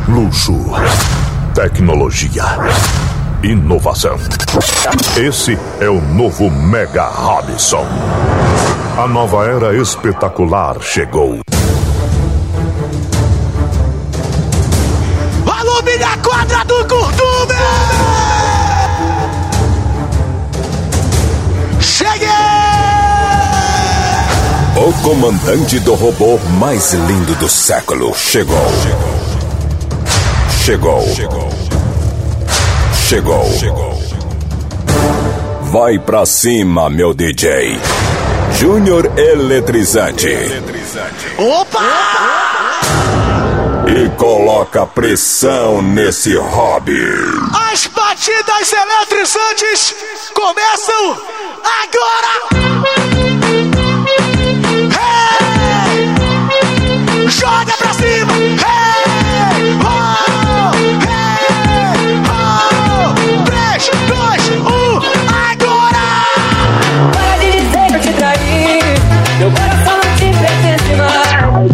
Luxo, tecnologia, inovação. Esse é o novo Mega Robson. A nova era espetacular chegou. Volume da quadra do Curtume! Cheguei! O comandante do robô mais lindo do século chegou. Chegou. Vai pra cima, meu DJ. Júnior Eletrizante. Opa! E coloca pressão nesse hobby. As batidas eletrizantes começam agora! Hey! Joga pra cima! Hey! Oh! Hey! Oh! 3, 2, 1, agora! Para de dizer que eu te traí, meu coração não te pertence mais.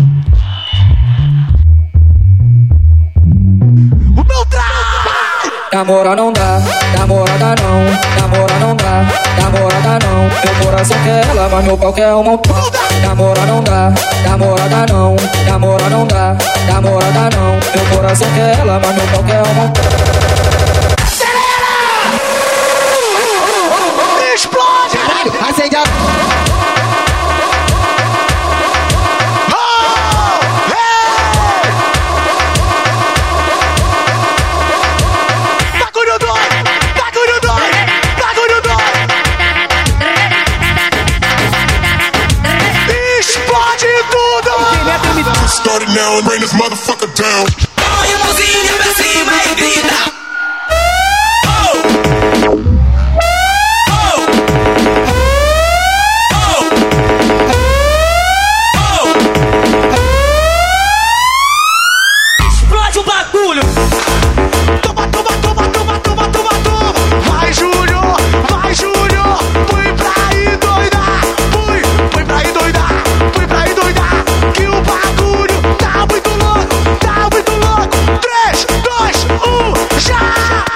O meu traje! Namora não dá, namorada não, namora não dá, namorada não. Meu coração quer ela, mas meu pau quer um montão. Namora não dá, namorada não, namora não dá, namorada não. Meu coração quer ela, mas meu pau quer um montão. Acelera! Explode! Caralho, acende a... Start it now and bring this motherfucker down. Põe a mãozinha pra cima e grita. Explode o bagulho. Toma. Vai, Júnior. Põe pra aí doidar. Põe pra aí doidar. Põe pra aí doidar. Que o bagulho tá muito louco. 3, 2, 1, já!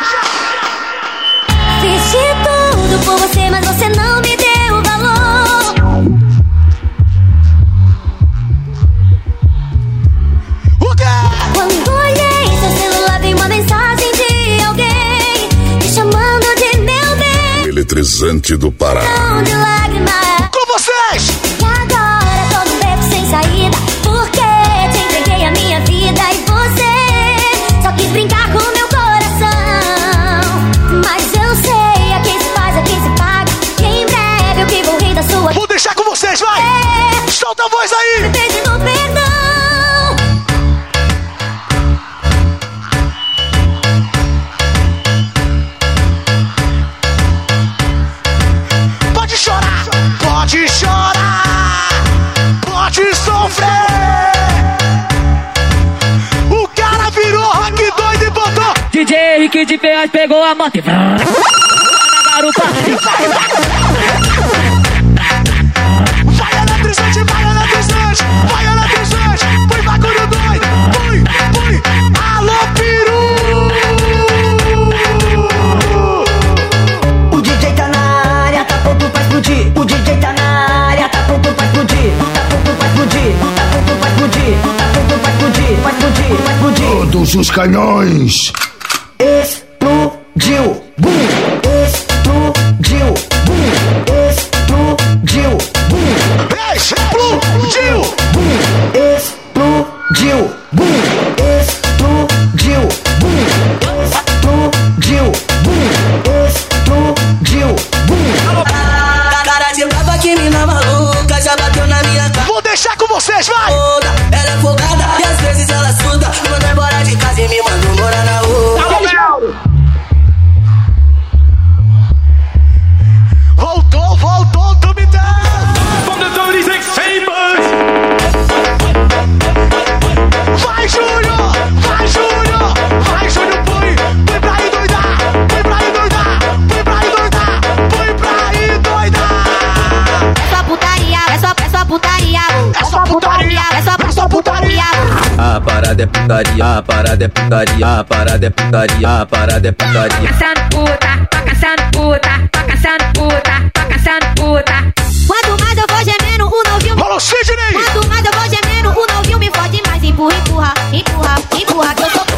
Fiz de tudo por você, mas você não me deu valor. O quê? Quando olhei seu celular, vi uma mensagem de alguém me chamando de meu bem. Eletrizante do Pará. Não de lágrimas. Com vocês! E agora tô num beco sem saída, porque te entreguei a minha vida e você só quis brincar com meu coração. Mas eu sei, a quem se faz, a quem se paga. E em breve eu que vou rir da sua. Vou deixar com vocês, vai! Solta a voz aí! Pedindo perdão. Pode chorar, pode sofrer. O cara virou rock doido e botou. DJ Henrique de Penhas pegou a moto e... na garupa. Vai eletrizante. Põe bagulho doido. Põe. Alô, peru. O DJ tá na área, tá pronto pra explodir. O DJ tá na área, tá pronto pra explodir. Tá pronto pra explodir. Tá pronto pra explodir. Tá pronto pra explodir. Vai explodir. Todos os canhões. Explodiu. Bum. Explodiu. Bum. Explodiu. Bum. Explodiu. Bum. Explodiu. Bum. Explodiu. Bum. Explodiu. Bum. Explodiu. Bum. Cara de brava que mina maluca já bateu na minha cara. Vou deixar com vocês, vai! Toda. Ela é folgada e às vezes ela suda. Me mandou embora de casa e me mandou morar na rua. putaria, a parada é putaria, a parada é putaria, a parada é putaria. Caçando puta, tô caçando puta, tô caçando puta, tô caçando puta. Quanto mais eu vou gemendo, o novinho. Falou, Sidney! Quanto mais eu vou gemendo, o novinho me fode mais. Empurra, empurra, empurra, empurra, que eu sou.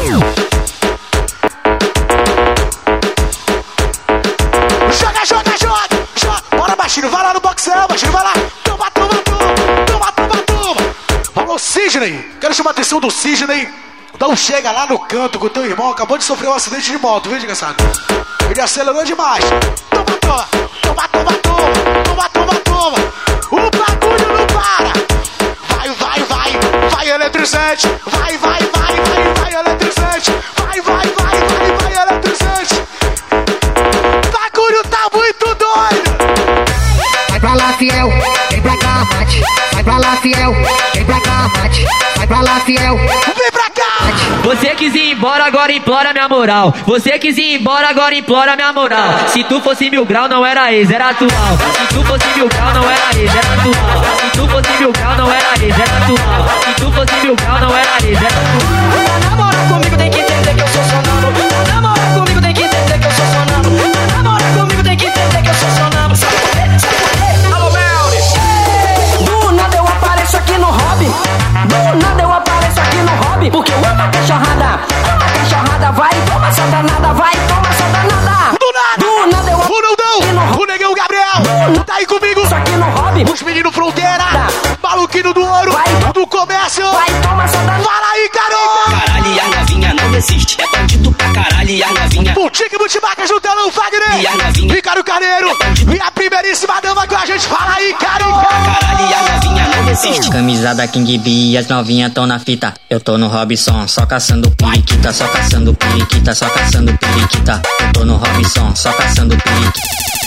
Joga, joga, joga, joga. Bora, baixinho, vai lá no boxão, baixinho, vai lá. Toma, toma, toma, toma, toma, toma. Falou, Sidney. Quero chamar a atenção do Sidney. Então chega lá no canto com o teu irmão. Acabou de sofrer um acidente de moto, viu, desgraçado? Ele acelerou demais. Toma, toma, toma, toma, toma, toma, toma, toma. O bagulho não para. Vai, vai, vai, vai eletrizante. Vai, vai, vai, vai, vai eletrizante. Vai, vai, vai, vai, vai eletrizante. Bagulho tá muito doido. Vai pra lá, fiel, vem pra cá, mate. Vai pra lá, fiel, vem pra cá, mate. Vai pra lá, fiel, vem pra cá. Você quis ir embora, agora implora minha moral. Você quis ir embora, agora implora minha moral. Se tu fosse 1000 grau, não era ex, era atual. Se tu fosse 1000 grau, não era ex, era atual. Se tu fosse 1000 grau, não era ex, era atual. Se tu fosse 1000 grau, não era ex, era atual. pra namorar comigo tem que entender que eu sou sonâmbulo. Pra namorar comigo tem que entender que eu sou sonâmbulo. Pra namorar comigo tem que entender que eu sou sonâmbulo. Sabe por quê? Sabe por quê? Alô, Melly! Do nada eu apareço aqui no hobby. Do nada eu apareço aqui no hobby. Porque eu amo a cachorrada. Amo a cachorrada. Vai, toma essa danada. Vai, toma essa danada. Do nada! Do nada eu O Naldão! O Negão Gabriel! Tá aí comigo! apareço aqui no hobby. Os meninos fronteira! Maluquinho do ouro! Vai, do comércio! vai, toma essa danada. Fala aí, garoto! Caralho, e a novinha não resiste. É bandido pra caralho, e a novinha. Boutique Multimarcas no telão, Wagner! E a novinha. Ricardo Carneiro! E a primeiríssima dama com a gente! Fala aí, Carica! Caralho, e a novinha não resiste. Camisa da King B e as novinhas tão na fita. Eu tô no Robson, só caçando periquita, só caçando periquita, só caçando periquita. Eu tô no Robson, só caçando periquita.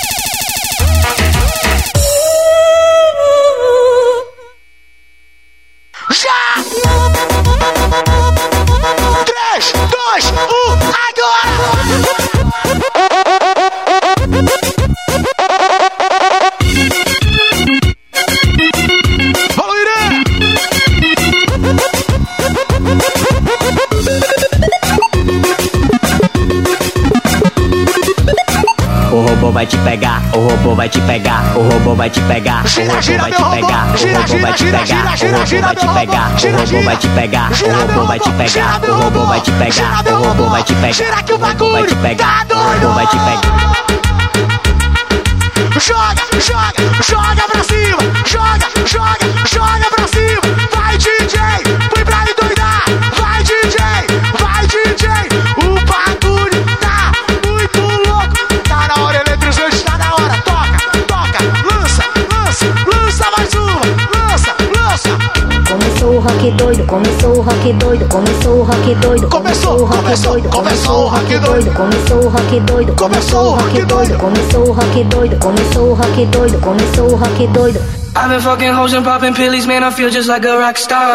Já! 3, 2, 1, agora! Falou, Irã! O robô vai te pegar, o robô vai te pegar, o robô vai te pegar, o robô vai te pegar, o robô vai te pegar, o robô vai te pegar, o robô vai te pegar, o robô vai te pegar, o robô vai te pegar, o robô vai te pegar, Será que o o robô vai te bagulho pegar, tá o robô vai te pegar. Joga, joga, joga pra cima! Joga, joga, joga pra cima! Vai, DJ! Põe pra endoidar! Vai, DJ! Vai, DJ! O bagulho tá muito louco! Tá na hora, eletrizante, tá na hora! Toca, toca! Lança, lança, lança mais uma! Lança, lança! Começou o rock doido, começou o rock doido, começou o rock doido, começou o rock doido, começou o rock doido, começou o rock doido, começou o rock doido, começou o rock doido, começou o rock doido, começou o rock doido. I've been fucking hoes and popping pillies, man, I feel just like a rock star.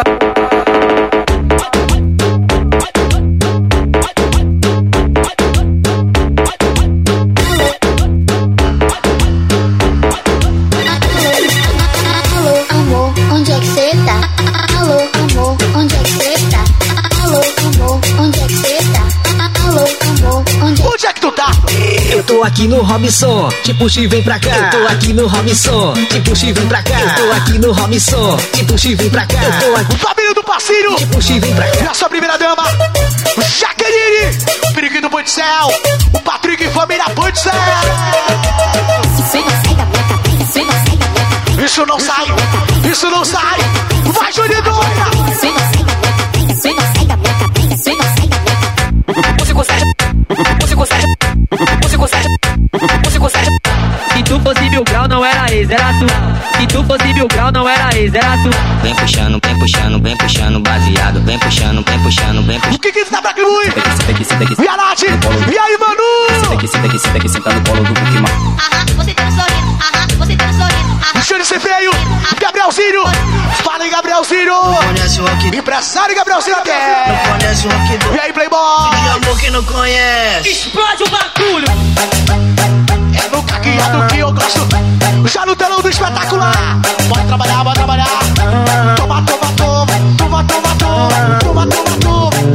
Alô, amor, onde é que cê tá? Alô, amor, onde é que cê tá? Alô, amor, onde é que cê tá? Alô, amor, onde Onde é que tu tá? Eu tô aqui no Robson, te puxa e vem pra cá. Eu tô aqui no Robson, te puxa e vem pra cá. Eu tô aqui no Robson, te puxa e vem pra cá. Eu tô aqui, Família do parceiro! te puxa e vem pra cá. E a sua primeira dama, Jaqueline, o periquito Ponticel, o Patrick e família Ponticel. Isso não sai, isso não sai. Vai, Juninho doida. Você consegue, você consegue, você consegue, você consegue. Se tu fosse 1000 grau, não era ex, era atual. Se tu fosse 1000 grau, não era ex, era atual. Vem puxando, vem puxando, vem puxando, baseado. Vem puxando, vem puxando, vem puxando. O que tá pra Climui? Senta aqui, senta aqui, E a Nath? E aí, Manu? senta aqui, senta aqui, senta aqui, senta no colo do Pokémon. Você tá no sorriso, você tá no sorriso. Deixa ele ser feio. Gabrielzinho. Fala aí, Gabrielzinho. Conhece o rock, Empresário Gabrielzinho quer. conhece o rock do E aí, Playboy? amor que não conhece. Explode o bagulho! É no caqueado que eu gosto. Já no telão do espetacular. Bora trabalhar, bora trabalhar. Toma, toma, toma. Toma, toma, toma. Toma, toma, toma.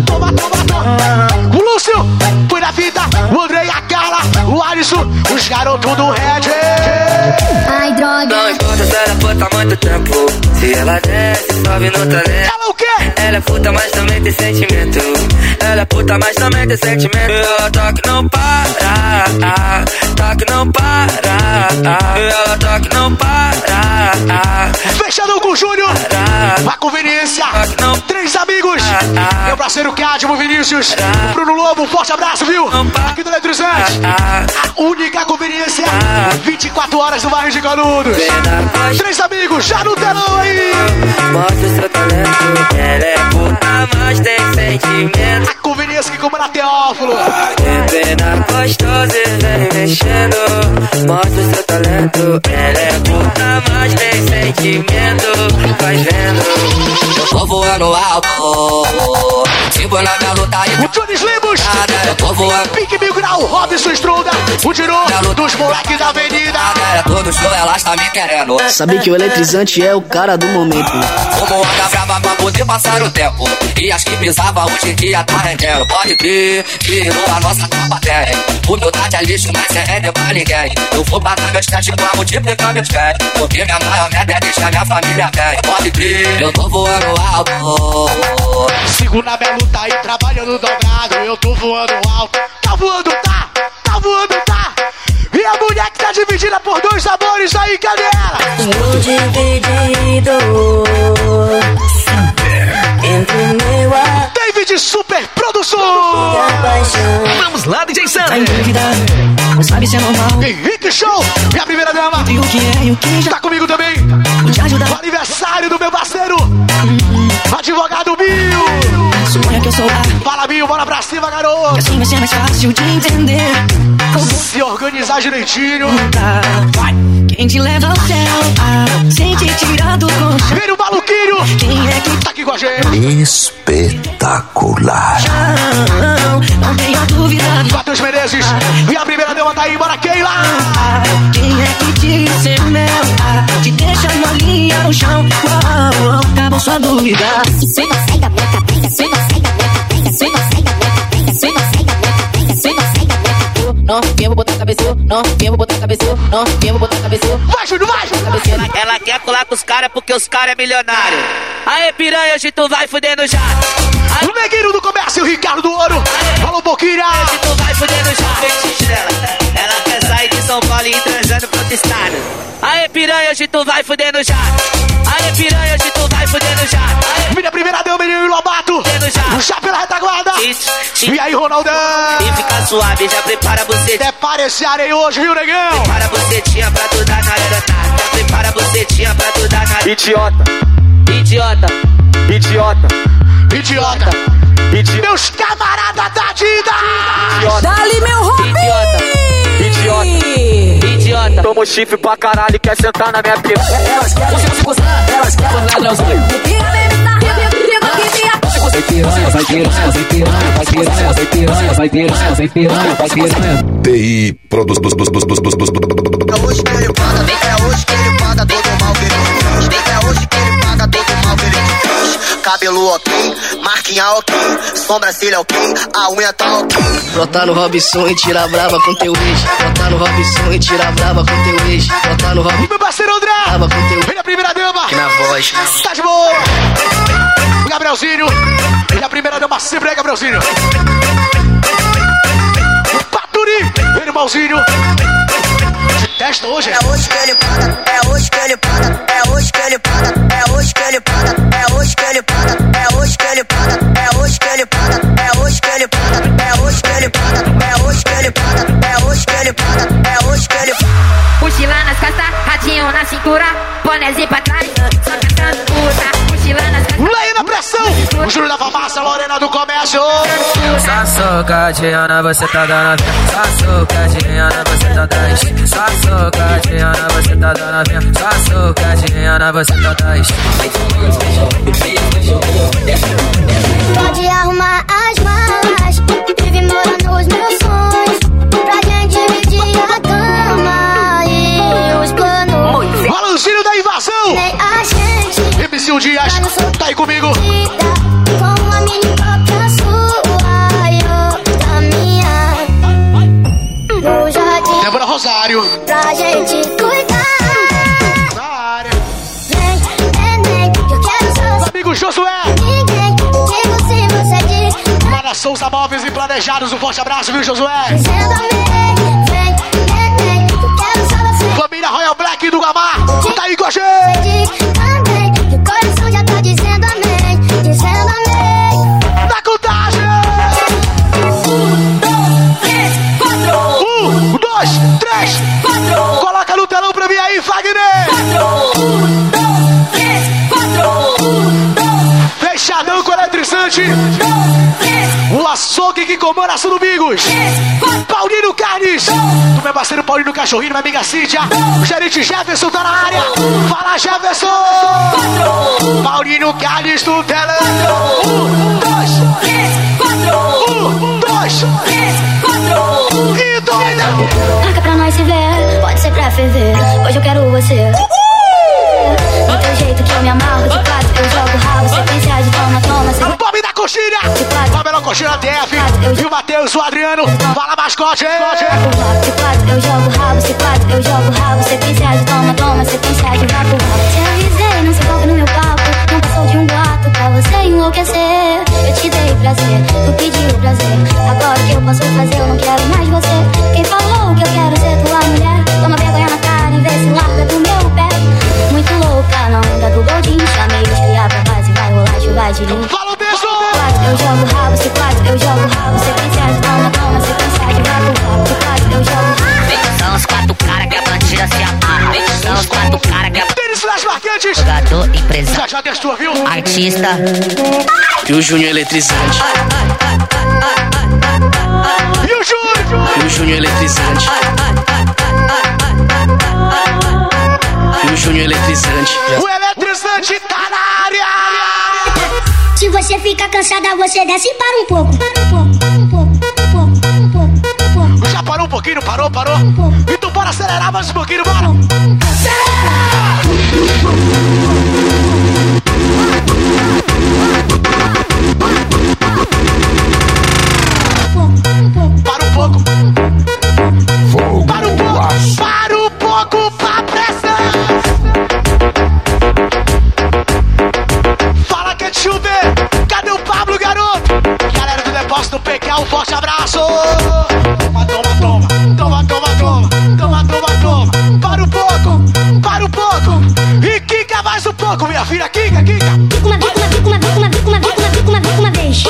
Ela desce, sobe no talento. Ela o quê? Ela é puta, mas também tem sentimento. Ela é puta, mas também tem sentimento. Ela toca e não para, toca e não para. Ela toca e não para. Fechadão com o Júnior. A conveniência. 3 amigos. Meu parceiro Cadmo Vinícius. O Bruno Lobo, um forte abraço, viu? Aqui do Eletrizante. A única conveniência. 24 horas no bairro de Canudos. 3 amigos, já no telão aí. Mostra o seu talento. Ela é puta, mas tem sentimento. A conveniência que como na Teófilo. Pena gostosa e vem mexendo. Mostra o seu talento. Ela é puta, mas tem sentimento. Vai vendo. Eu tô voando alto. Tipo na minha luta aí. O Jones Lemos. Eu tô voando. Pique Mil Grau, Robson Strunda. O Tiro dos moleques da avenida. Todo show elas tá me querendo. Sabe que o Eletrizante é o cara do momento. Como anda brava pra poder passar o tempo. E as que pisava hoje em dia tá rendendo. Pode crer, virou a nossa tropa tem. Humildade é lixo, mas é render pra ninguém. Eu vou bater meus testes pra multiplicar meus pés. Porque minha maior meta é deixar minha família bem. Pode crer, eu tô voando alto. Segunda minha luta aí, trabalhando dobrado. Eu tô voando alto. Tá voando, tá? Tá voando, tá? E a mulher que tá dividida por 2 sabores aí, cadê ela? Estou dividido entre o meu ar. David Super Produção. Vamos lá, DJ Sam. Tá em dúvida, não sabe se é normal. Henrique Show, minha primeira dama. E o que é e o que já Tá comigo também. te ajudar. O aniversário do meu parceiro, advogado Bill. Suponha que eu sou lá. Fala, Bill, bora pra cima, garoto. Que assim vai ser mais fácil de entender. Se organizar direitinho. Vai. Quem te leva ao céu, sem te tirar do colchão. Vem o maluquinho. Quem é que Tá aqui com a gente. Espetacular. não tenha dúvida. Matheus Menezes. E a primeira dama tá aí, bora Keila. Quem é que te ser mel? Te deixa molinha no chão. Acabou sua dúvida. Se não sai da minha cabeça, se não sai da minha cabeça, se não sai da minha cabeça, se não sai da minha cabeça, se não sai da minha cabeça. Não, eu vou botar a cabeça, não, eu vou botar a cabeça, não, eu vou botar a cabeça. Vai, Júnior, vai. Ela quer colar com os caras porque os caras é milionário. Aê, piranha, hoje tu vai fudendo já. O neguinho do comércio, o Ricardo do Ouro. Fala um pouquinho. Hoje tu vai fudendo já. Ela quer sair de São Paulo e ir transando pro outro estado. Aê, piranha, hoje tu vai fudendo já. Aê, piranha, hoje tu vai fudendo já. Minha primeira dama, menino Lobato. Já pela retaguarda. E aí, Ronaldão? E fica suave, já prepara você. Prepara esse areia hoje, viu, negão? Prepara bucetinha pra tu dar na aeronave. Já prepara bucetinha pra tu dar na... Idiota. Idiota. Idiota. Idiota. Meus camaradas da Dida. Dali, meu Robin! Idiota. Tomo chifre pra caralho e quer sentar na minha pica. Elas querem se gozar, elas querem ladrãozinho. Vai piranha, vai piranha, vai piranha, vai piranha, vai piranha, vai piranha, vai piranha, vai piranha. TI Produtos. É hoje que ele paga, é hoje que ele paga todo mal que ele fez. É hoje que ele paga todo mal que ele fez. Cabelo ok, marquinha ok, sobrancelha ok, a unha tá ok. Brotar no Robson e tira brava com teu ex. Brotar no Robson e tira brava com teu ex. Brotar no Robson. Meu parceiro André. Brava com teu ex. Vem a primeira dama. Que na voz. Tá de boa. Gabrielzinho. E a primeira dama sempre é Gabrielzinho. Paturi. Irmãozinho. Testa hoje. É hoje que ele paga, é hoje que ele paga, é hoje que ele paga, é hoje que ele paga, é hoje que ele paga, é hoje que ele paga, é hoje que ele paga, é hoje que ele paga, é hoje que ele paga, é hoje que ele paga, é hoje que ele paga, é hoje que ele paga. Mochila nas costas, radinho na cintura, bonézinho pra trás, só cantando puta. Mochila nas costas. Lei na pressão. O Júlio da farmácia, Lorena do comércio. Só socadinha na você tá dando. Só socadinha na você tá dando. Só socadinha na você tá dando. Só socadinha na você tá dando. Pode arrumar as malas, vive morando nos meus sonhos, pra gente dividir a cama e os planos. Balancinho da invasão. Nem a gente MC Dias, tá aí comigo. com uma mini cópia sua e outra minha no jardim. Débora Rosário. Pra gente cuidar. Na área. Vem, neném. Família Souza Móveis e Planejados, um forte abraço, viu, Josué? Família Royal Black do Gamar, tá aí com a gente. O coração já tá dizendo amém, dizendo amém. Na contagem. 1, 2, 3, 4. Coloca no telão pra mim aí, Fagner. 1, 2, 3, 4. Fechadão com eletrizante. O açougue que comanda Surubingos. Paulinho Carnes. Do meu parceiro Paulinho Cachorrinho, minha amiga Cíntia. O gerente Jefferson tá na área. Fala, Jefferson. Paulinho Carnes do telão. 1, 2, 3, 4. 1, 2, 3, 4. E doida. Marca pra nós se ver, pode ser pra ferver. Hoje eu quero você. Do teu jeito que eu me amarro, de quatro eu jogo rabo, sequência de toma, toma. O Bob da Coxilha. Bob da Coxilha TF. E o Matheus, o Adriano. Fala, mascote. De quatro eu jogo rabo, se quatro eu jogo rabo, sequência de toma, toma, sequência de vapo. Te avisei, não se envolve no meu papo. Não passou de um boato pra você enlouquecer. Eu te dei prazer, tu pediu prazer. Agora o que eu posso fazer, eu não quero mais você. Quem falou que eu quero ser tua mulher? Toma vergonha na cara e vê se larga do meu pé. Muito louca na onda do Goldinho. Chamei os criar pra base, vai rolar chuva de linho. Fala, beijo! Quatro eu jogo rabo, se quatro eu jogo rabo, sequência de toma, toma, sequência de vapo. Se quatro eu jogo rabo. São os 4 caras que a bandida se amarra. São os 4 caras que a Tênis Flash Marcantes. jogador, empresário, Já testou, viu? artista. E o Júnior Eletrizante. E o Júnior? E o Júnior Eletrizante. E o Júnior Eletrizante. O eletrizante tá na área. Se você fica cansada, você desce e para um pouco. Para um pouco, um pouco, um pouco, um pouco, um pouco. Já parou um pouquinho, parou? Então bora acelerar mais um pouquinho, bora. Para um pouco. Para um pouco. Para um pouco pra pressão. Fala, quer te chover. Cadê o Pablo, garoto? Galera do Depósito PK, um forte abraço. Toma. Para um pouco. E quica mais um pouco, minha filha. Quica. Fica uma vez.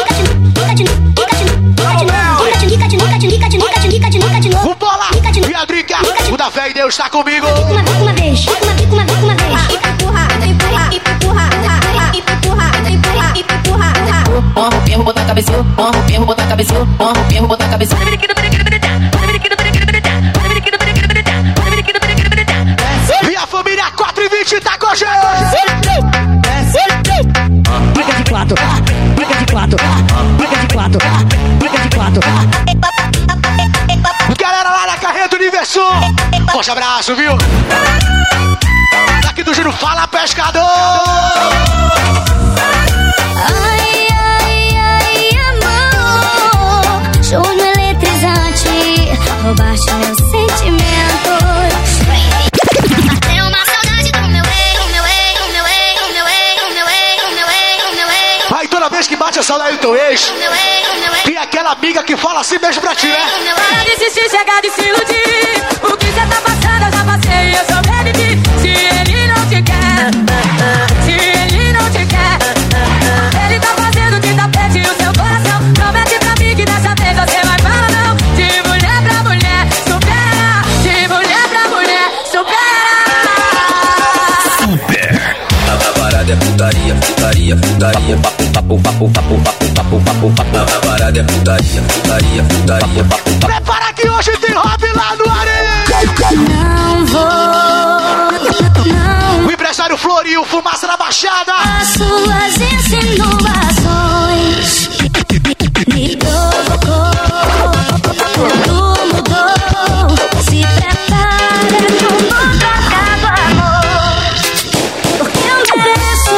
O Bola e a Drica. O da fé e Deus tá comigo. Fica uma vez. Perro, botar a cabeça, perro, botar a cabeça, perro, botar a cabeça. E a família 420 tá com a gente. Briga de quatro. Galera lá na Carreta Universo. Forte abraço, viu? Daqui do Júnior, fala, pescador. Ai, amor, Júnior eletrizante, roubaste meus sentimentos. Bateu uma saudade do meu Aí toda vez que bate a saudade do teu ex, tem aquela amiga que fala assim mesmo pra ti, né? Para de desistir, chegar de se iludir. O que cê tá passando eu já passei e eu sobrevivi. Se ele não te quer, ele tá fazendo de tapete o seu coração. Promete pra mim que dessa vez você vai falar não. De mulher pra mulher, supera. De mulher pra mulher, supera. Super. A parada é putaria. A parada é putaria. Prepara que hoje tem hop lá no areia. Não vou, não. O empresário Florinho, fumaça na baixada. As suas insinuações me provocou. Tudo mudou. Se prepara que o mundo acaba, amor. Porque eu mereço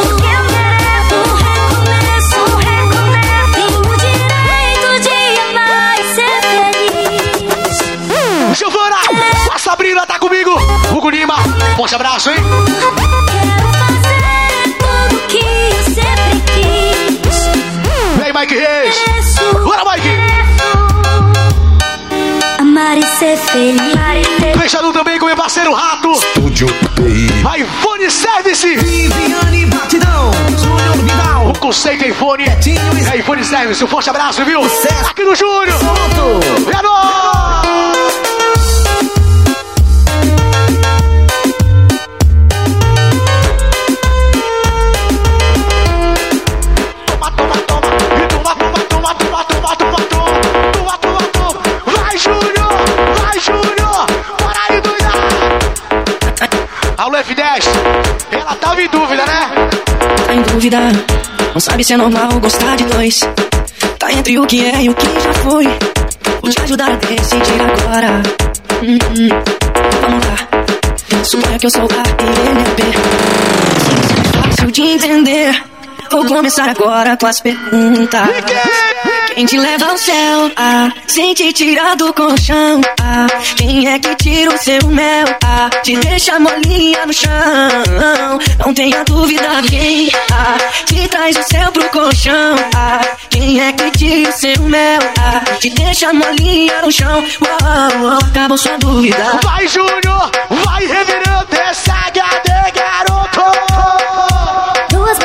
um recomeço. Tenho o direito de amar e ser feliz. Giovana, a Sabrina tá comigo. Hugo Lima, forte abraço, hein? Quero fazer tudo que eu sempre quis. Vem, Mike Reis. Bora, Mike! Amar e ser feliz. Fechado também com meu parceiro Rato. Estúdio TI. iPhone Service. Viviane Batidão, Júnior Vidal. O conceito é iPhone. É iPhone Service. Um forte abraço, viu? Sucesso. Aqui no Júnior. Pronto. É nóis! Vai, Júnior! Vai, Júnior! Bora aí, doida! Alô, F10, ela tava em dúvida, né? Tá em dúvida, não sabe se é normal gostar de dois. Tá entre o que é e o que já foi. Vou te ajudar a decidir agora. Vamos lá. Suponha que eu sou A e ele é B. Isso é fácil de entender. Vou começar agora com as perguntas. Quem te leva ao céu? Sem te tirar do colchão. Quem é que tira o seu mel? Te deixa molinha no chão. Não tenha dúvida, quem te traz o céu pro colchão? Quem é que tira o seu mel? Te deixa molinha no chão. Acabou sua dúvida. Vai, Júnior! Vai, revirando essa HD, garoto! Duas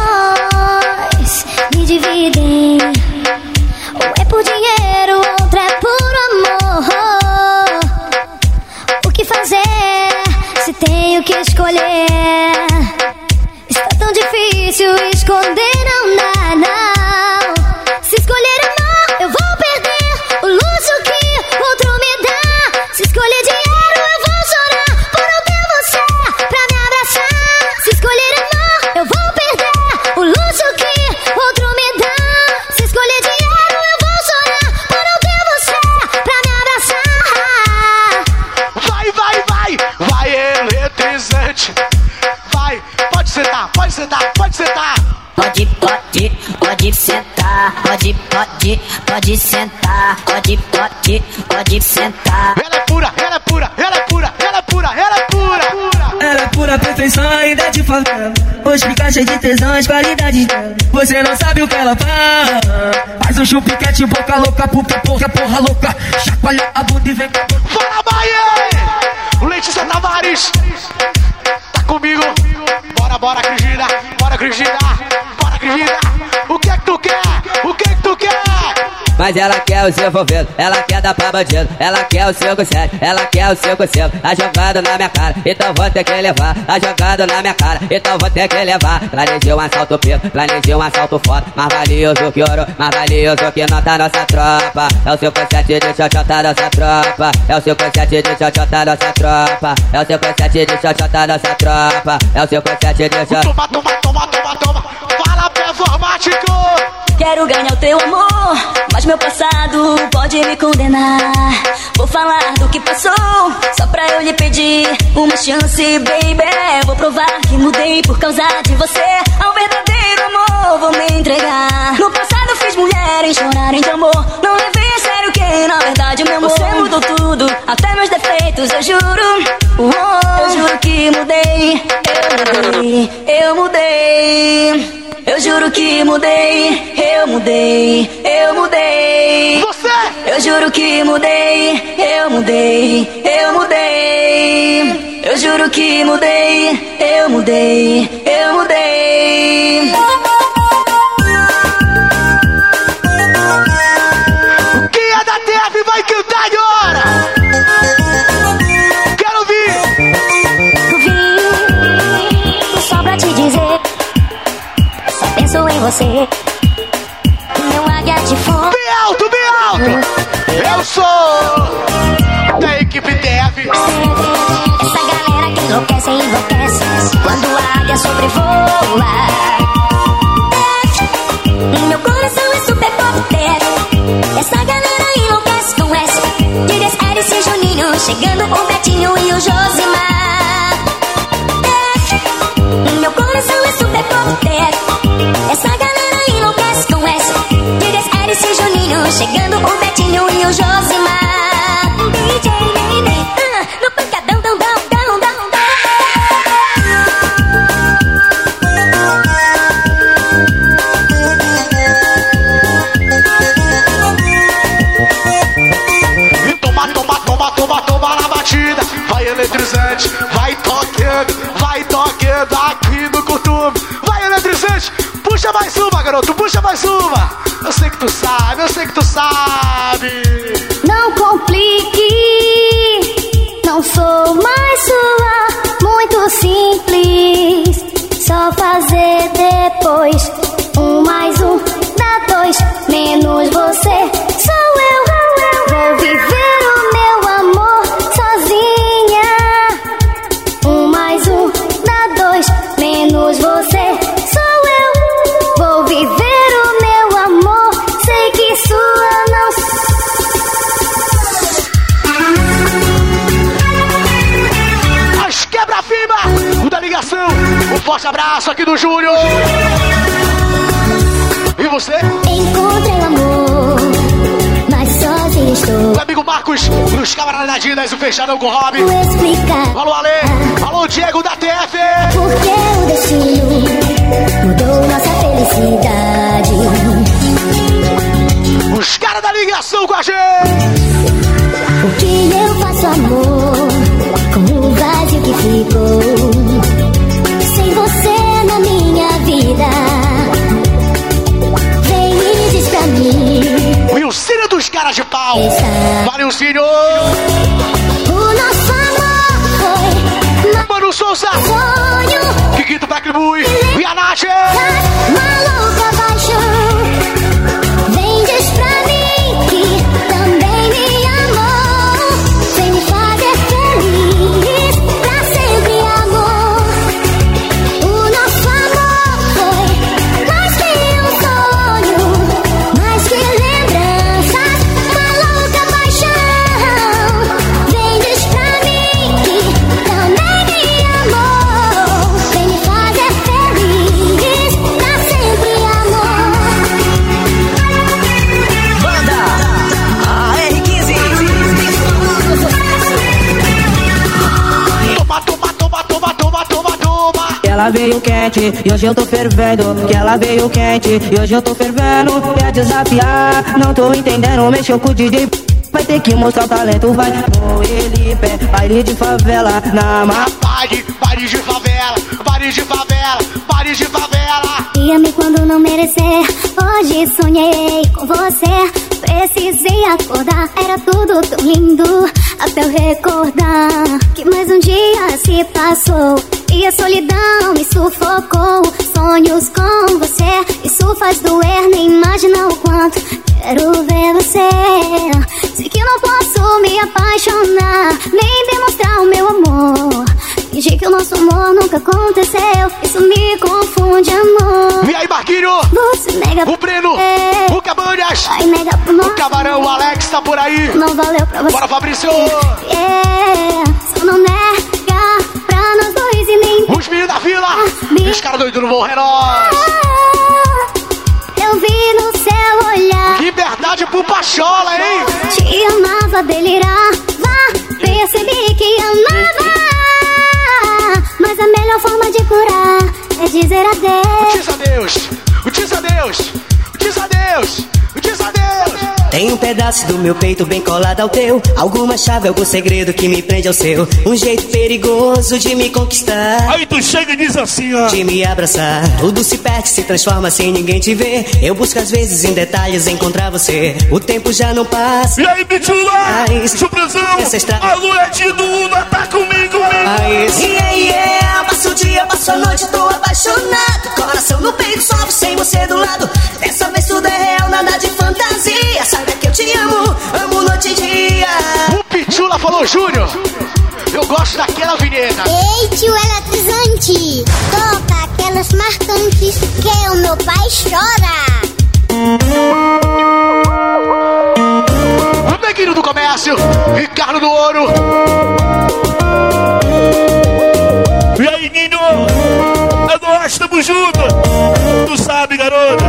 paixões me dividem. Um é por dinheiro, outro é por amor. O que fazer se tenho que escolher? Está tão difícil esconder, não dá, não. Se escolher amor, eu vou perder o luxo que outro me dá. Se escolher dinheiro, eu vou chorar por não ter você pra me abraçar. Se escolher amor, eu vou perder o luxo que outro me dá. Se escolher dinheiro, eu vou chorar por não ter você pra me abraçar. Vai, vai, vai! Vai, eletrizante! Vai, pode sentar, pode sentar, pode sentar! Pode sentar, pode sentar, pode sentar. Ela é pura, ela é pura, ela é pura, ela é pura, ela é pura! Ela é pura perfeição, ainda te favela. Hoje fica cheio de tesão, as qualidades dela. Você não sabe o que ela faz. Um chupiquete, boca louca, porra louca. Chacoalha a bunda e vem com a boca. Bora, Bahia! Letícia Tavares! Tá comigo? Bora, bora, Cristina! Bora, Cristina! Bora, Cristina! O que é que tu quer? O que é que tu quer? Mas ela quer o seu envolvido, ela quer dar pra bandido. Ela quer o 5-7, ela quer o 5-5. Tá jogando na minha cara, então vou ter que levar. Tá jogando na minha cara, então vou ter que levar. Planejei um assalto preto, planejei um assalto foda. Mais valioso que ouro, mais valioso que nota nossa tropa. É o 5-7 de xoxota nossa tropa. É o 5-7 de xoxota nossa tropa. É o 5-7 de xoxota nossa tropa. É o 5-7 de xoxota. Toma! Fala, performático! Quero ganhar o teu amor, mas meu passado pode me condenar. Vou falar do que passou, só pra eu lhe pedir uma chance, baby. Vou provar que mudei por causa de você. Ao verdadeiro amor vou me entregar. No passado fiz mulheres chorarem de amor. Não levei a sério que na verdade meu amor. Você mudou tudo, até meus defeitos, eu juro. Eu juro que mudei, eu mudei. Eu juro que mudei, eu mudei. Você! Eu juro que mudei, eu mudei. Eu juro que mudei, eu mudei. Quem é da TV vai cantar agora! Quero ouvir! Vim só pra te dizer, só penso em você. Meu águia de fogo. Bem alto, bem alto! Eu sou da equipe TV. Essa galera que enlouquece quando a águia sobrevoa. Meu coração é super pop. Essa galera enlouquece com S. Digas Erice e Juninho, chegando o Betinho e o Josimar. Meu coração é super pop. Essa galera enlouquece com S. Digas Erice e Juninho, chegando o Betinho e o Josimar. DJ Neném, no pancadão, dão. sei que tu sabe. Não complique, não sou mais sua, muito simples. Só fazer depois, 1 mais 1 dá 2, menos você, sou eu. Vou viver o meu amor sozinha. 1 mais 1 dá 2, menos você, sou eu. Vou viver o meu amor, sei que sua não. As quebra-firma, o da ligação. Um forte abraço aqui do Júnior. E você? Encontrei o amor, mas sozinho estou. O amigo Marcos, nos camaradinhos, o fechadão com o Rob. Vou explicar. Alô, Ale. Alô, Diego da TF. Porque o destino mudou nossa felicidade. Os caras da ligação com a gente. O que eu faço, amor, com o vazio que ficou sem você na minha vida. Vem e diz pra mim. O Wilcínio dos caras de pau. Valeu, senhor. O nosso amor foi Mano Souza. sonho. Kikito Backbui. E a Nath. Maluca paixão. Vem diz pra mim que também me amou. Vem me fazer feliz pra sempre, amor. O nosso amor foi mais que um sonho, mais que lembranças. Maluca paixão. Vem diz pra mim que também me amou. Vem me fazer feliz pra sempre, amor. Banda AR15. Ela veio quente e hoje eu tô fervendo. Que ela veio quente e hoje eu tô fervendo. Quer desafiar, não tô entendendo. Mexeu com o DJ, vai ter que mostrar o talento. Vai com ele, pé, baile de favela. Na baile de favela, baile de favela, baile de favela. Ia-me quando não merecer. Hoje sonhei com você. Precisei acordar, era tudo tão lindo. Até eu recordar que mais um dia se passou e a solidão me sufocou. Sonhos com você, isso faz doer. Nem imagina o quanto quero ver você. Sei que não posso me apaixonar, nem demonstrar o meu amor. Fingir que o nosso amor nunca aconteceu, isso me confunde, amor. E aí, Marquinho? Você nega o Breno, o Cabanhas, vai negar pro nosso. O Camarão, o Alex tá por aí. Não valeu pra você. Bora, Fabrício. Só não nega pra nós dois e nem. Os meninos da vila. Os caras doidos no voo herói. Eu vi no seu olhar. Liberdade pro Pachola, hein? Te amava, delirava. Percebi que amava. Mas a melhor forma de curar é dizer adeus. Diz adeus, diz adeus, diz adeus, diz adeus. Tem um pedaço do meu peito bem colado ao teu. Alguma chave, algum segredo que me prende ao seu. Um jeito perigoso de me conquistar. Aí tu chega e diz assim, ó. De me abraçar. Tudo se perde, se transforma sem ninguém te ver. Eu busco às vezes em detalhes encontrar você. O tempo já não passa. E aí, Bitula? Surpresão! A lua de Luna tá comigo, Passo o dia, passo a noite, tô apaixonado. Coração no peito, só sem você do lado. Dessa vez tudo é real, nada de fantasia. Saiba que eu te amo, amo noite e dia. O Pitula falou, Júnior, eu gosto daquela vinheta. Ei, tio eletrizante, toca aquelas marcantes que o meu pai chora. O neguinho do comércio, Ricardo do Ouro. E aí, Ninho? É nós, estamos juntos. Tu sabe, garota.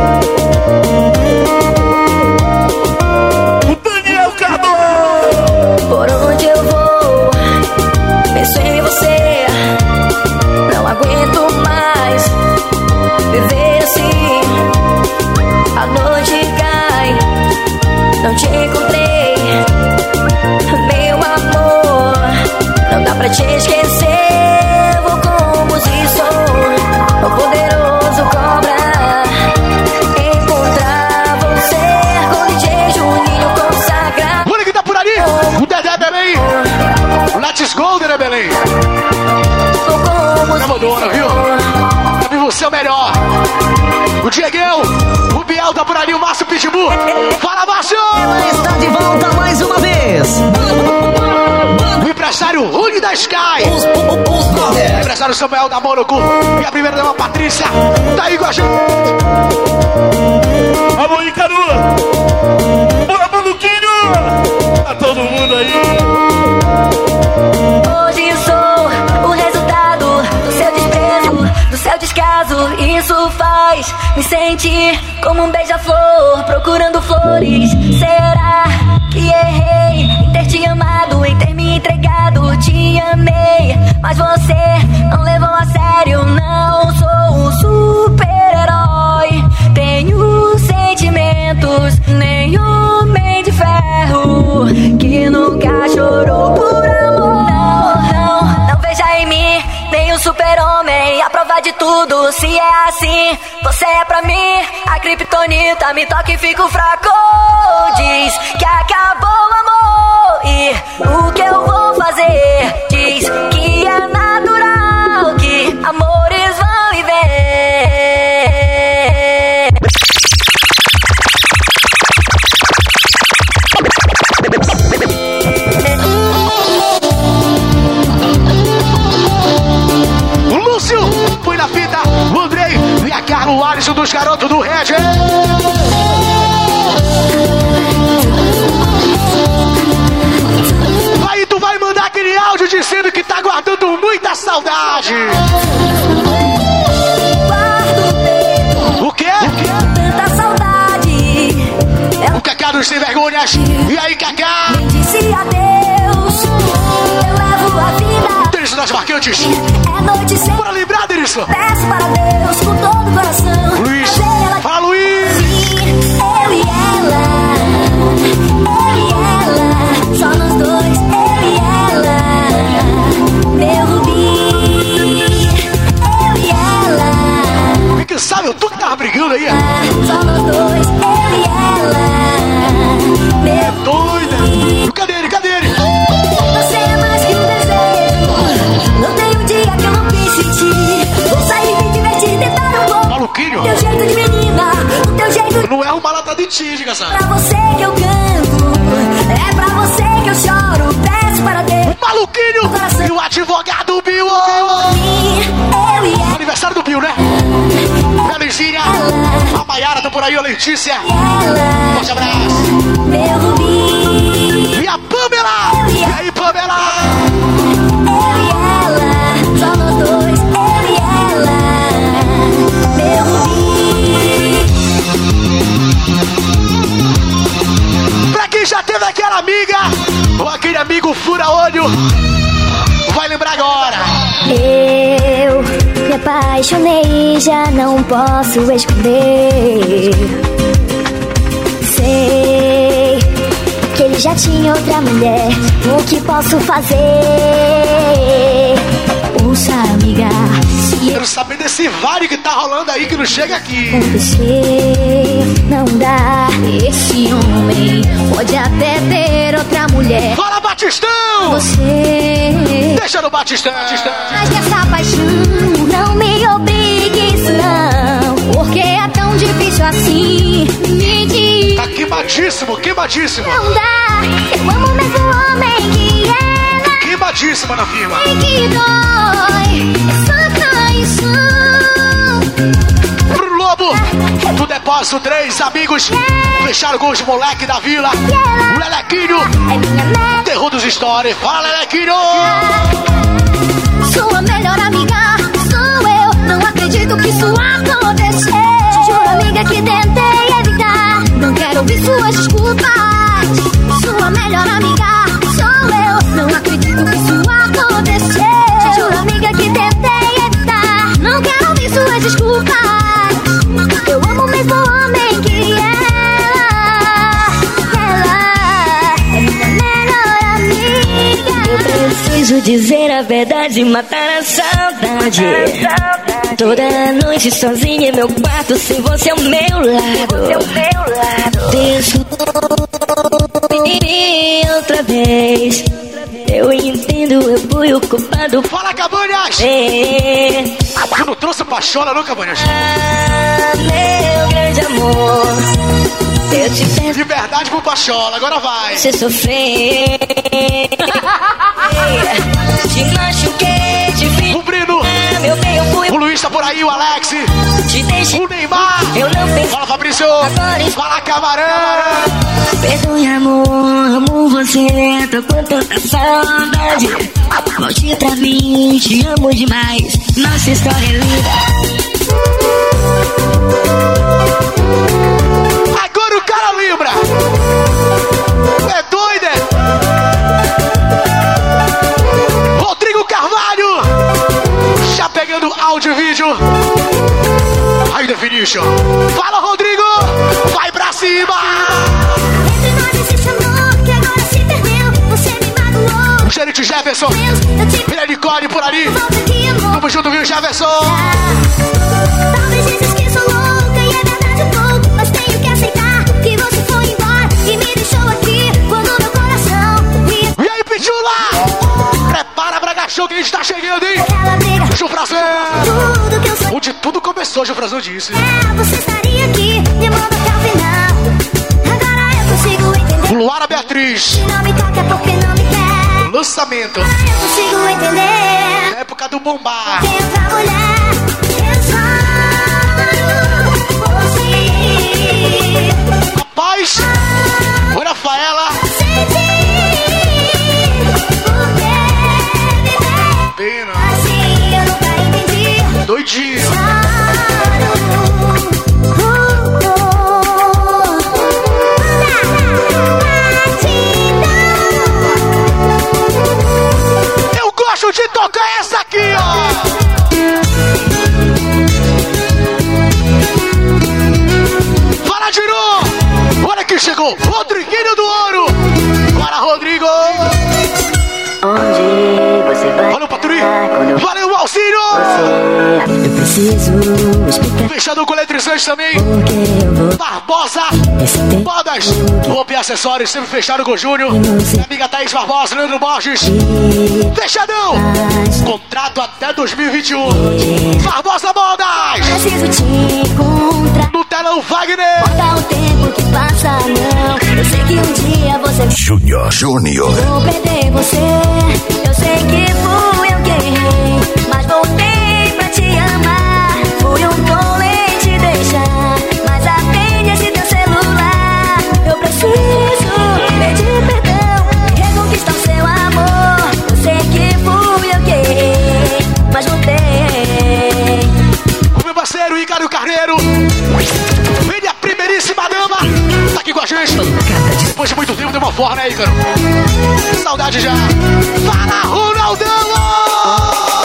O Daniel Cardoso. Por onde eu vou, penso em você. Não aguento mais viver assim. A noite cai, não te encontrei. Meu amor, não dá pra te esquecer. Vou como se sou, o poderoso cobra. Encontrar O Dieguão, o Biel tá por ali, o Márcio Pitbull. Fala, Márcio! Ela está de volta mais uma vez. O empresário Rune da Sky. O empresário Samuel da Mônaco. E a primeira dama Patrícia. Tá aí com a gente. Alô, Icaru! Bora, Maluquinho! Tá todo mundo aí. Hoje sou o resultado do seu desprezo, do seu descaso. Isso faz me sentir como um beija-flor procurando flores. Será que errei em ter te amado, em ter me entregado? Te amei, mas você não levou a sério. Não sou um super-herói, tenho sentimentos, nem homem de ferro que nunca chorou por amor. Não veja em mim nem um super-homem, a prova de tudo. Se é assim, você é pra mim a criptonita. Me toca e fico fraco. Diz que acabou o amor e o que eu vou fazer? Diz que é natural que amores vão e vêm. Lúcio, põe na fita. O Andrei e a Carlos Alisson dos garotos do Red. Aí tu vai mandar aquele áudio dizendo que tá guardando muita saudade. O quê? Tanta saudade. O Cacá dos Sem Vergonhas. E aí, Cacá? Disse adeus. Eu levo a vida. Denilson das Marcantes. É noite sem. Bora lembrar, Denilson. Peço para Deus com todo o coração. Luiz. Fala, Luiz. Eu e ela. Só nós dois, eu e ela. Meu rubi. Eu e ela. Quem sabe, eu tô que tava brigando aí. Só nós dois, eu e ela. É doida. Cadê ele? Cadê ele? Você é mais que um desejo. Não tem um dia que eu não pense em ti. Vou sair, me divertir, tentar um pouco. Maluquinho. Teu jeito de menina, o teu jeito. Não é uma lata de ti, diga só. Pra você que eu canto, é pra você que eu choro. Peço para Deus. Maluquinho. E o advogado Bill. Eu e ela. Aniversário do Bill, né? Belezinha. A Maiara tá por aí, a Letícia. Forte abraço. Meu rubi. E a Pamela. E aí, Pamela? Eu e ela. Só nós dois, eu e ela. Meu rubi. Pra quem já teve aquela amiga ou aquele amigo fura-olho, vai lembrar agora. Eu me apaixonei, já não posso esconder. Sei que ele já tinha outra mulher. O que posso fazer? Ouça, amiga. Quero saber desse vale que tá rolando aí que não chega aqui. Acontecer, não dá. Esse homem pode até ter outra mulher. Fala, Batistão! Você deixa no Batistão. Mas que essa paixão não me obrigue isso não. Porque é tão difícil assim. Me diz. Tá queimadíssimo, queimadíssimo. Não dá, eu amo o mesmo homem que ela. Queimadíssima na firma. E que dói essa traição. Pro Lobo, do Depósito 3, amigos. Fecharam com os moleque da vila. O Lelequinho, terror dos stories. Fala, Lelequinho. Sua melhor amiga sou eu. Não acredito que isso aconteceu. Juro, amiga, que tentei evitar. Não quero ouvir suas desculpas. Sua melhor amiga sou eu. Não acredito que isso aconteceu. Juro, amiga, que tentei evitar. Não quero ouvir suas desculpas. Eu amo o mesmo homem que ela. Ela é minha melhor amiga. Eu preciso dizer a verdade e matar a saudade. Toda noite sozinha em meu quarto, sem você ao meu lado. Desculpe outra vez. Eu entendo, eu fui o culpado. Fala, Cabanha! Rapaz! Tu não trouxe pachola nunca, Cabanhas? Meu grande amor, eu te peço de verdade pro pachola, agora vai. Você sofrer. Te machuquei, te fiz. O Brino, meu bem, eu fui. O Luiz tá por aí, o Alex. Te deixei. O Neymar. Eu não pensei. Fala, Fabrício. Fala, Camarão. Perdoe, amor, amo você, tô com tanta saudade. Volte pra mim, te amo demais, nossa história é linda. Agora o cara lembra. É doido, é? Rodrigo Carvalho. Já pegando áudio e vídeo. High Definition. Fala, Rodrigo. Vai pra cima. Entre nós existe amor que agora se perdeu. Você me magoou. O gerente Jefferson. Vira Nicole por ali. Tamo junto, viu, Jefferson? Talvez dizes que sou louca e é verdade um pouco, mas tenho que aceitar que você foi embora e me deixou aqui quando meu coração me... E aí, Pitula? Prepara pra cachorro que a gente tá chegando, hein? Jufrazão! Onde tudo começou, Jufrazão disse. Você estaria aqui, me manda até o final. Agora eu consigo entender. Luara Beatriz. Se não me toca é porque não me quer. Lançamento. Agora eu consigo entender. Na época do bombar. Tem outra mulher. Eu só Rapaz, oi, Rafaela. Pena. Assim eu nunca entendi. Doidinho. Eu gosto de tocar essa aqui, ó. Fala, Giro. Olha que chegou Rodriguinho do Ouro. Bora, Rodrigo. Onde você vai? Valeu, Paturi. Valeu, Alcino. Eu preciso explicar. Fechado com eletrizante também. Barbosa. Bodas. Roupa e acessórios sempre fechado com o Júnior. Minha amiga Thaís Barbosa, Leandro Borges. Fechadão. Contrato até 2021. Barbosa Bodas. Preciso te encontrar. No telão Wagner. Conta o tempo que passa, não. Eu sei que um dia você... Júnior. Vou perder você. Eu sei que fui eu quem errei, mas voltei pra te amar. Fui um tolo em te deixar, mas atende esse teu celular. Eu preciso pedir perdão e reconquistar o seu amor. Eu sei que fui eu quem errei, mas voltei. O meu parceiro Ícaro Carneiro. Ele é a primeiríssima dama. Tá aqui com a gente. Depois de muito tempo deu uma forma, né, Ícaro? Saudade já. Fala, Ronaldão!